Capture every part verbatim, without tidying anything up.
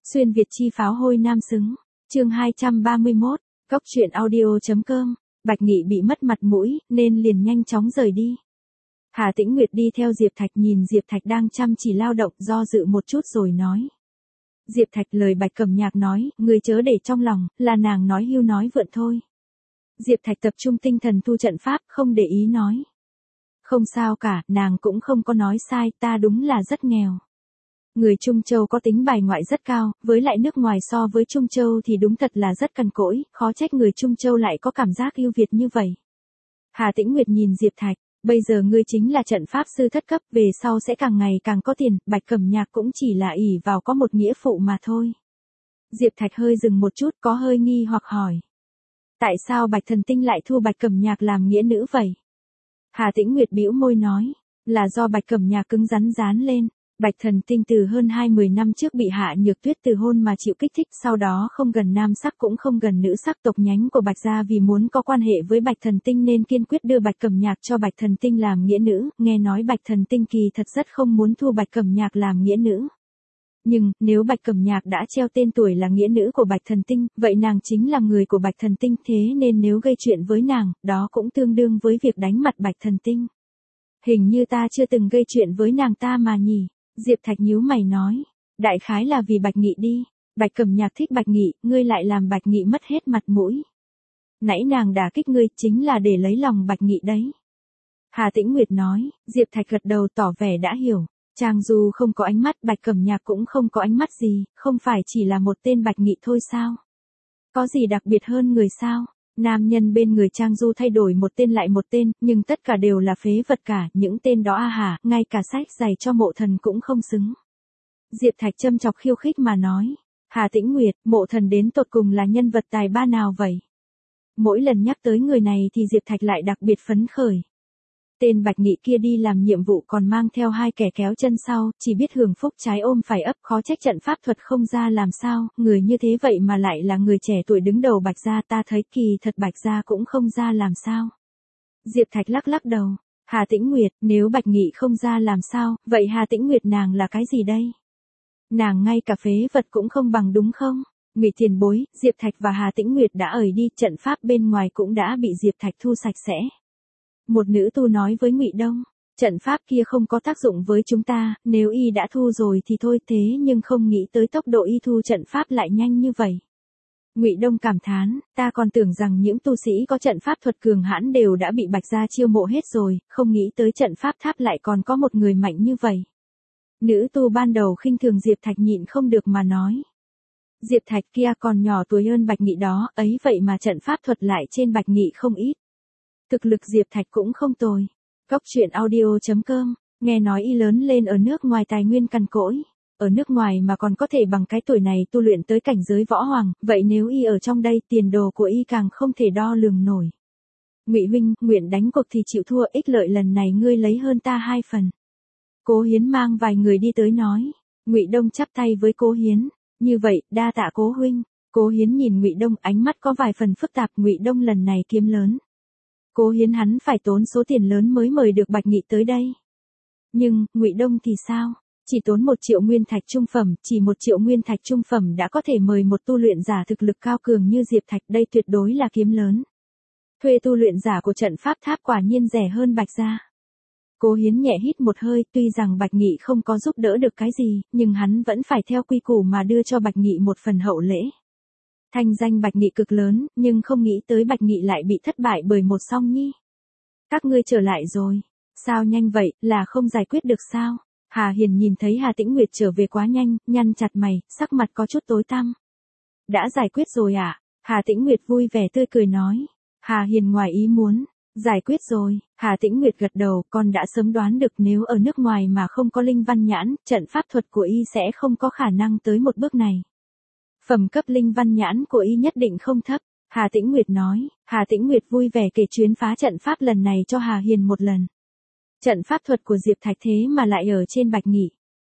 Xuyên Việt chi pháo hôi nam xứng. Chương hai trăm ba mươi mốt, Cóc truyện audio.com. Bạch Nghị bị mất mặt mũi, nên liền nhanh chóng rời đi. Hà Tĩnh Nguyệt đi theo Diệp Thạch, nhìn Diệp Thạch đang chăm chỉ lao động, do dự một chút rồi nói. Diệp Thạch, lời Bạch Cẩm Nhạc nói, người chớ để trong lòng, là nàng nói hưu nói vượn thôi. Diệp Thạch tập trung tinh thần thu trận pháp, không để ý nói. Không sao cả, nàng cũng không có nói sai, ta đúng là rất nghèo. Người Trung Châu có tính bài ngoại rất cao, với lại nước ngoài so với Trung Châu thì đúng thật là rất cằn cỗi, khó trách người Trung Châu lại có cảm giác ưu việt như vậy. Hà Tĩnh Nguyệt nhìn Diệp Thạch, bây giờ ngươi chính là trận pháp sư thất cấp, về sau sẽ càng ngày càng có tiền, Bạch Cẩm Nhạc cũng chỉ là ỷ vào có một nghĩa phụ mà thôi. Diệp Thạch hơi dừng một chút, có hơi nghi hoặc hỏi. Tại sao Bạch Thần Tinh lại thu Bạch Cẩm Nhạc làm nghĩa nữ vậy? Hà Tĩnh Nguyệt bĩu môi nói, là do Bạch Cẩm Nhạc cứng rắn dán lên. Bạch Thần Tinh từ hơn hai mươi năm trước bị Hạ Nhược Tuyết từ hôn mà chịu kích thích, sau đó không gần nam sắc cũng không gần nữ sắc, tộc nhánh của Bạch gia vì muốn có quan hệ với Bạch Thần Tinh nên kiên quyết đưa Bạch Cẩm Nhạc cho Bạch Thần Tinh làm nghĩa nữ, nghe nói Bạch Thần Tinh kỳ thật rất không muốn thu Bạch Cẩm Nhạc làm nghĩa nữ. Nhưng, nếu Bạch Cẩm Nhạc đã treo tên tuổi là nghĩa nữ của Bạch Thần Tinh, vậy nàng chính là người của Bạch Thần Tinh, thế nên nếu gây chuyện với nàng, đó cũng tương đương với việc đánh mặt Bạch Thần Tinh. Hình như ta chưa từng gây chuyện với nàng ta mà nhỉ? Diệp Thạch nhíu mày nói, đại khái là vì Bạch Nghị đi, Bạch Cẩm Nhạc thích Bạch Nghị, ngươi lại làm Bạch Nghị mất hết mặt mũi. Nãy nàng đả kích ngươi chính là để lấy lòng Bạch Nghị đấy. Hà Tĩnh Nguyệt nói, Diệp Thạch gật đầu tỏ vẻ đã hiểu, Trang Du không có ánh mắt, Bạch Cẩm Nhạc cũng không có ánh mắt gì, không phải chỉ là một tên Bạch Nghị thôi sao? Có gì đặc biệt hơn người sao? Nam nhân bên người Trang Du thay đổi một tên lại một tên, nhưng tất cả đều là phế vật cả, những tên đó a hà, ngay cả sách giày cho Mộ Thần cũng không xứng. Diệp Thạch châm chọc khiêu khích mà nói, Hà Tĩnh Nguyệt, Mộ Thần đến tột cùng là nhân vật tài ba nào vậy? Mỗi lần nhắc tới người này thì Diệp Thạch lại đặc biệt phấn khởi. Tên Bạch Nghị kia đi làm nhiệm vụ còn mang theo hai kẻ kéo chân sau, chỉ biết hưởng phúc trái ôm phải ấp, khó trách trận pháp thuật không ra làm sao, người như thế vậy mà lại là người trẻ tuổi đứng đầu Bạch gia, ta thấy kỳ thật Bạch gia cũng không ra làm sao. Diệp Thạch lắc lắc đầu, Hà Tĩnh Nguyệt, nếu Bạch Nghị không ra làm sao, vậy Hà Tĩnh Nguyệt nàng là cái gì đây? Nàng ngay cả phế vật cũng không bằng đúng không? Ngụy tiền bối, Diệp Thạch và Hà Tĩnh Nguyệt đã ởi đi, trận pháp bên ngoài cũng đã bị Diệp Thạch thu sạch sẽ. Một nữ tu nói với Ngụy Đông, trận pháp kia không có tác dụng với chúng ta, nếu y đã thu rồi thì thôi, thế nhưng không nghĩ tới tốc độ y thu trận pháp lại nhanh như vậy. Ngụy Đông cảm thán, ta còn tưởng rằng những tu sĩ có trận pháp thuật cường hãn đều đã bị Bạch gia chiêu mộ hết rồi, không nghĩ tới trận pháp tháp lại còn có một người mạnh như vậy. Nữ tu ban đầu khinh thường Diệp Thạch nhịn không được mà nói. Diệp Thạch kia còn nhỏ tuổi hơn Bạch Nghị đó, ấy vậy mà trận pháp thuật lại trên Bạch Nghị không ít. Thực lực Diệp Thạch cũng không tồi. Cóc truyện audio.com, nghe nói y lớn lên ở nước ngoài tài nguyên cằn cỗi. Ở nước ngoài mà còn có thể bằng cái tuổi này tu luyện tới cảnh giới võ hoàng, vậy nếu y ở trong đây tiền đồ của y càng không thể đo lường nổi. Ngụy huynh, nguyện đánh cuộc thì chịu thua, ích lợi lần này ngươi lấy hơn ta hai phần. Cố Hiến mang vài người đi tới nói. Ngụy Đông chắp tay với Cố Hiến, như vậy, đa tạ Cố huynh. Cố Hiến nhìn Ngụy Đông, ánh mắt có vài phần phức tạp, Ngụy Đông lần này kiếm lớn. Cố Hiến hắn phải tốn số tiền lớn mới mời được Bạch Nghị tới đây. Nhưng, Ngụy Đông thì sao? Chỉ tốn một triệu nguyên thạch trung phẩm, chỉ một triệu nguyên thạch trung phẩm đã có thể mời một tu luyện giả thực lực cao cường như Diệp Thạch, đây tuyệt đối là kiếm lớn. Thuê tu luyện giả của trận pháp tháp quả nhiên rẻ hơn Bạch gia. Cố Hiến nhẹ hít một hơi, tuy rằng Bạch Nghị không có giúp đỡ được cái gì, nhưng hắn vẫn phải theo quy củ mà đưa cho Bạch Nghị một phần hậu lễ. Thanh danh Bạch Nghị cực lớn, nhưng không nghĩ tới Bạch Nghị lại bị thất bại bởi một Song Nhi. Các ngươi trở lại rồi. Sao nhanh vậy, là không giải quyết được sao? Hà Hiền nhìn thấy Hà Tĩnh Nguyệt trở về quá nhanh, nhăn chặt mày, sắc mặt có chút tối tăm. Đã giải quyết rồi à? Hà Tĩnh Nguyệt vui vẻ tươi cười nói. Hà Hiền ngoài ý muốn. Giải quyết rồi. Hà Tĩnh Nguyệt gật đầu, con đã sớm đoán được nếu ở nước ngoài mà không có linh văn nhãn, trận pháp thuật của y sẽ không có khả năng tới một bước này. Phẩm cấp linh văn nhãn của y nhất định không thấp, Hà Tĩnh Nguyệt nói. Hà Tĩnh Nguyệt vui vẻ kể chuyến phá trận pháp lần này cho Hà Hiền một lần. Trận pháp thuật của Diệp Thạch thế mà lại ở trên Bạch Nghị.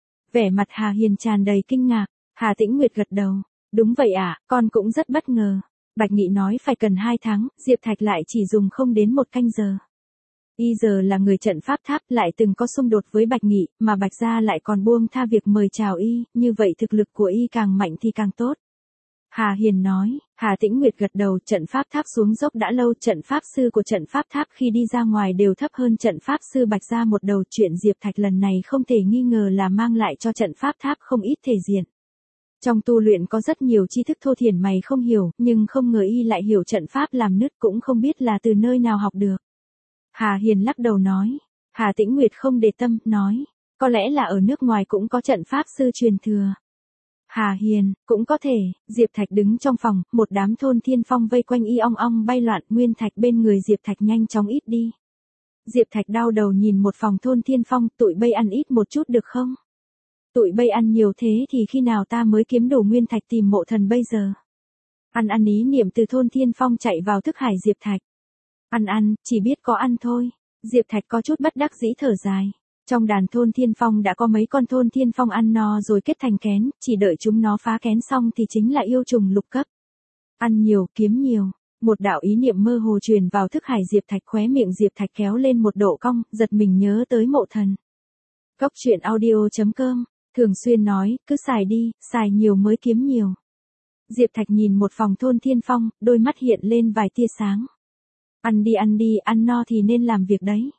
Vẻ mặt Hà Hiền tràn đầy kinh ngạc, Hà Tĩnh Nguyệt gật đầu. Đúng vậy ạ, à, con cũng rất bất ngờ. Bạch Nghị nói phải cần hai tháng, Diệp Thạch lại chỉ dùng không đến một canh giờ. Y giờ là người trận pháp tháp lại từng có xung đột với Bạch Nghị, mà Bạch gia lại còn buông tha việc mời chào Y, như vậy thực lực của Y càng mạnh thì càng tốt. Hà Hiền nói, Hà Tĩnh Nguyệt gật đầu, trận pháp tháp xuống dốc đã lâu, trận pháp sư của trận pháp tháp khi đi ra ngoài đều thấp hơn trận pháp sư Bạch gia một đầu, chuyện Diệp Thạch lần này không thể nghi ngờ là mang lại cho trận pháp tháp không ít thể diện. Trong tu luyện có rất nhiều tri thức thô thiển mày không hiểu, nhưng không ngờ Y lại hiểu trận pháp làm nứt, cũng không biết là từ nơi nào học được. Hà Hiền lắc đầu nói, Hà Tĩnh Nguyệt không để tâm, nói, có lẽ là ở nước ngoài cũng có trận pháp sư truyền thừa. Hà Hiền, cũng có thể. Diệp Thạch đứng trong phòng, một đám thôn thiên phong vây quanh Y ong ong bay loạn, nguyên thạch bên người Diệp Thạch nhanh chóng ít đi. Diệp Thạch đau đầu nhìn một phòng thôn thiên phong, tụi bay ăn ít một chút được không? Tụi bay ăn nhiều thế thì khi nào ta mới kiếm đủ nguyên thạch tìm mộ thần bây giờ? Ăn ăn ý niệm từ thôn thiên phong chạy vào thức hải Diệp Thạch. Ăn ăn, chỉ biết có ăn thôi. Diệp Thạch có chút bất đắc dĩ thở dài. Trong đàn thôn thiên phong đã có mấy con thôn thiên phong ăn no rồi kết thành kén, chỉ đợi chúng nó phá kén xong thì chính là yêu trùng lục cấp. Ăn nhiều, kiếm nhiều. Một đạo ý niệm mơ hồ truyền vào thức hải Diệp Thạch, khóe miệng Diệp Thạch kéo lên một độ cong, giật mình nhớ tới mộ thần. Cốc truyện audio chấm com, thường xuyên nói, cứ xài đi, xài nhiều mới kiếm nhiều. Diệp Thạch nhìn một phòng thôn thiên phong, đôi mắt hiện lên vài tia sáng. Ăn đi ăn đi, ăn no thì nên làm việc đấy.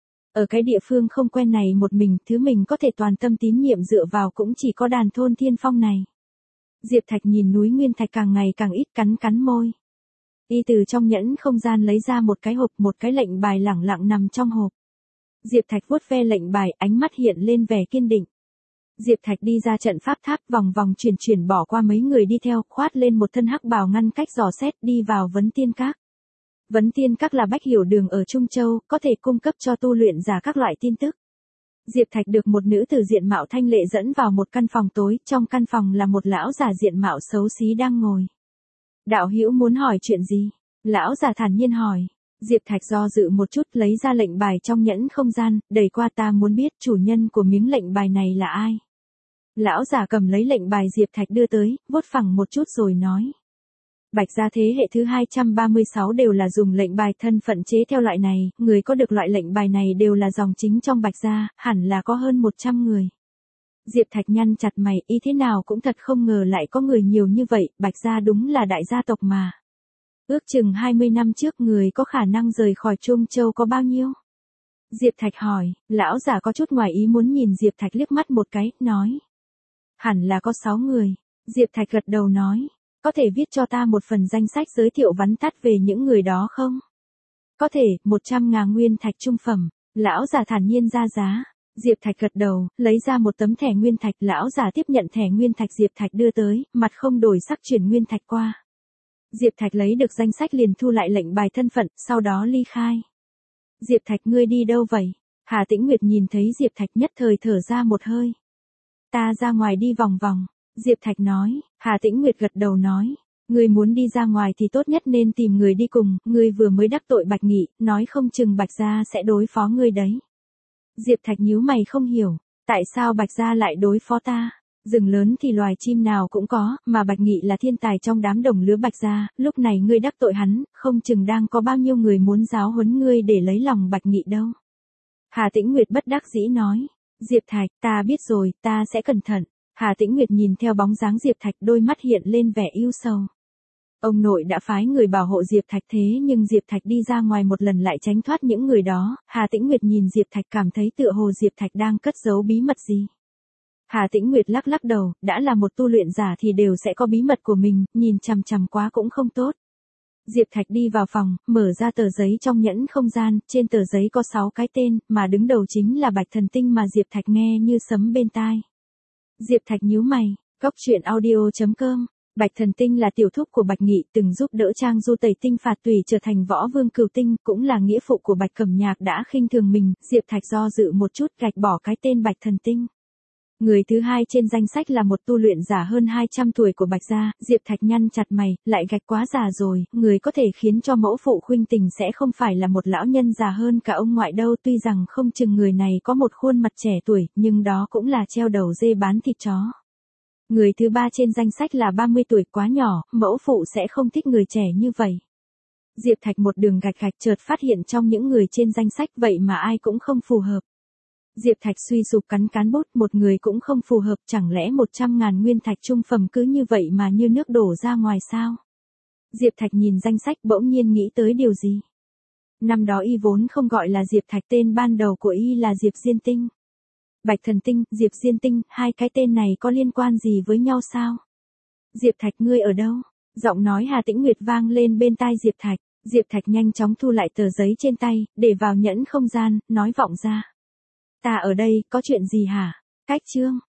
Ở cái địa phương không quen này một mình, thứ mình có thể toàn tâm tín nhiệm dựa vào cũng chỉ có đàn thôn thiên phong này. Diệp Thạch nhìn núi nguyên thạch càng ngày càng ít, cắn cắn môi. Y từ trong nhẫn không gian lấy ra một cái hộp, một cái lệnh bài lẳng lặng nằm trong hộp. Diệp Thạch vuốt ve lệnh bài, ánh mắt hiện lên vẻ kiên định. Diệp Thạch đi ra trận pháp tháp, vòng vòng chuyển chuyển bỏ qua mấy người đi theo, khoát lên một thân hắc bào ngăn cách dò xét, đi vào Vấn Tiên Các. Vấn Tiên Các là bách hiểu đường ở Trung Châu, có thể cung cấp cho tu luyện giả các loại tin tức. Diệp Thạch được một nữ tử diện mạo thanh lệ dẫn vào một căn phòng tối, trong căn phòng là một lão già diện mạo xấu xí đang ngồi. Đạo hữu muốn hỏi chuyện gì? Lão già thản nhiên hỏi. Diệp Thạch do dự một chút, lấy ra lệnh bài trong nhẫn không gian, đẩy qua, ta muốn biết chủ nhân của miếng lệnh bài này là ai. Lão già cầm lấy lệnh bài Diệp Thạch đưa tới, vuốt phẳng một chút rồi nói. Bạch gia thế hệ thứ hai trăm ba mươi sáu đều là dùng lệnh bài thân phận chế theo loại này, người có được loại lệnh bài này đều là dòng chính trong Bạch gia, hẳn là có hơn một trăm người. Diệp Thạch nhăn chặt mày, ý thế nào cũng thật không ngờ lại có người nhiều như vậy, Bạch gia đúng là đại gia tộc mà. Ước chừng hai mươi năm trước người có khả năng rời khỏi Trung Châu có bao nhiêu? Diệp Thạch hỏi, lão giả có chút ngoài ý muốn nhìn Diệp Thạch liếc mắt một cái, nói. Hẳn là có sáu người. Diệp Thạch gật đầu nói. Có thể viết cho ta một phần danh sách giới thiệu vắn tắt về những người đó không? Có thể, một trăm ngàn nguyên thạch trung phẩm. Lão già thản nhiên ra giá. Diệp Thạch gật đầu, lấy ra một tấm thẻ nguyên thạch. Lão già tiếp nhận thẻ nguyên thạch Diệp Thạch đưa tới, mặt không đổi sắc chuyển nguyên thạch qua. Diệp Thạch lấy được danh sách liền thu lại lệnh bài thân phận, sau đó ly khai. Diệp Thạch, ngươi đi đâu vậy? Hà Tĩnh Nguyệt nhìn thấy Diệp Thạch nhất thời thở ra một hơi. Ta ra ngoài đi vòng vòng. Diệp Thạch nói. Hà Tĩnh Nguyệt gật đầu nói. Ngươi muốn đi ra ngoài thì tốt nhất nên tìm người đi cùng, ngươi vừa mới đắc tội Bạch Nghị, nói không chừng Bạch gia sẽ đối phó ngươi đấy. Diệp Thạch nhíu mày không hiểu, tại sao Bạch gia lại đối phó ta? Rừng lớn thì loài chim nào cũng có, mà Bạch Nghị là thiên tài trong đám đồng lứa Bạch gia, lúc này ngươi đắc tội hắn, không chừng đang có bao nhiêu người muốn giáo huấn ngươi để lấy lòng Bạch Nghị đâu. Hà Tĩnh Nguyệt bất đắc dĩ nói. Diệp Thạch, ta biết rồi, ta sẽ cẩn thận. Hà Tĩnh Nguyệt nhìn theo bóng dáng Diệp Thạch, đôi mắt hiện lên vẻ ưu sầu. Ông nội đã phái người bảo hộ Diệp Thạch thế nhưng Diệp Thạch đi ra ngoài một lần lại tránh thoát những người đó. Hà Tĩnh Nguyệt nhìn Diệp Thạch cảm thấy tựa hồ Diệp Thạch đang cất giấu bí mật gì. Hà Tĩnh Nguyệt lắc lắc đầu, đã là một tu luyện giả thì đều sẽ có bí mật của mình, nhìn chằm chằm quá cũng không tốt. Diệp Thạch đi vào phòng, mở ra tờ giấy trong nhẫn không gian, trên tờ giấy có sáu cái tên, mà đứng đầu chính là Bạch Thần Tinh mà Diệp Thạch nghe như sấm bên tai. Diệp Thạch nhíu mày, cốc truyện audio chấm com. Bạch Thần Tinh là tiểu thúc của Bạch Nghị, từng giúp đỡ Trang Du tẩy tinh phạt tùy trở thành võ vương cửu tinh, cũng là nghĩa phụ của Bạch Cẩm Nhạc đã khinh thường mình. Diệp Thạch do dự một chút, gạch bỏ cái tên Bạch Thần Tinh. Người thứ hai trên danh sách là một tu luyện giả hơn hai trăm tuổi của Bạch gia. Diệp Thạch nhăn chặt mày, lại gạch quá già rồi, người có thể khiến cho mẫu phụ khuynh tình sẽ không phải là một lão nhân già hơn cả ông ngoại đâu. Tuy rằng không chừng người này có một khuôn mặt trẻ tuổi, nhưng đó cũng là treo đầu dê bán thịt chó. Người thứ ba trên danh sách là ba mươi tuổi, quá nhỏ, mẫu phụ sẽ không thích người trẻ như vậy. Diệp Thạch một đường gạch gạch chợt phát hiện trong những người trên danh sách vậy mà ai cũng không phù hợp. Diệp Thạch suy sụp cắn cán bút, một người cũng không phù hợp, chẳng lẽ một trăm ngàn nguyên thạch trung phẩm cứ như vậy mà như nước đổ ra ngoài sao? Diệp Thạch nhìn danh sách bỗng nhiên nghĩ tới điều gì. Năm đó y vốn không gọi là Diệp Thạch, tên ban đầu của y là Diệp Diên Tinh. Bạch Thần Tinh, Diệp Diên Tinh, hai cái tên này có liên quan gì với nhau sao? Diệp Thạch, ngươi ở đâu? Giọng nói Hà Tĩnh Nguyệt vang lên bên tai Diệp Thạch. Diệp Thạch nhanh chóng thu lại tờ giấy trên tay, để vào nhẫn không gian, nói vọng ra. Ta ở đây, có chuyện gì hả? Cách chương.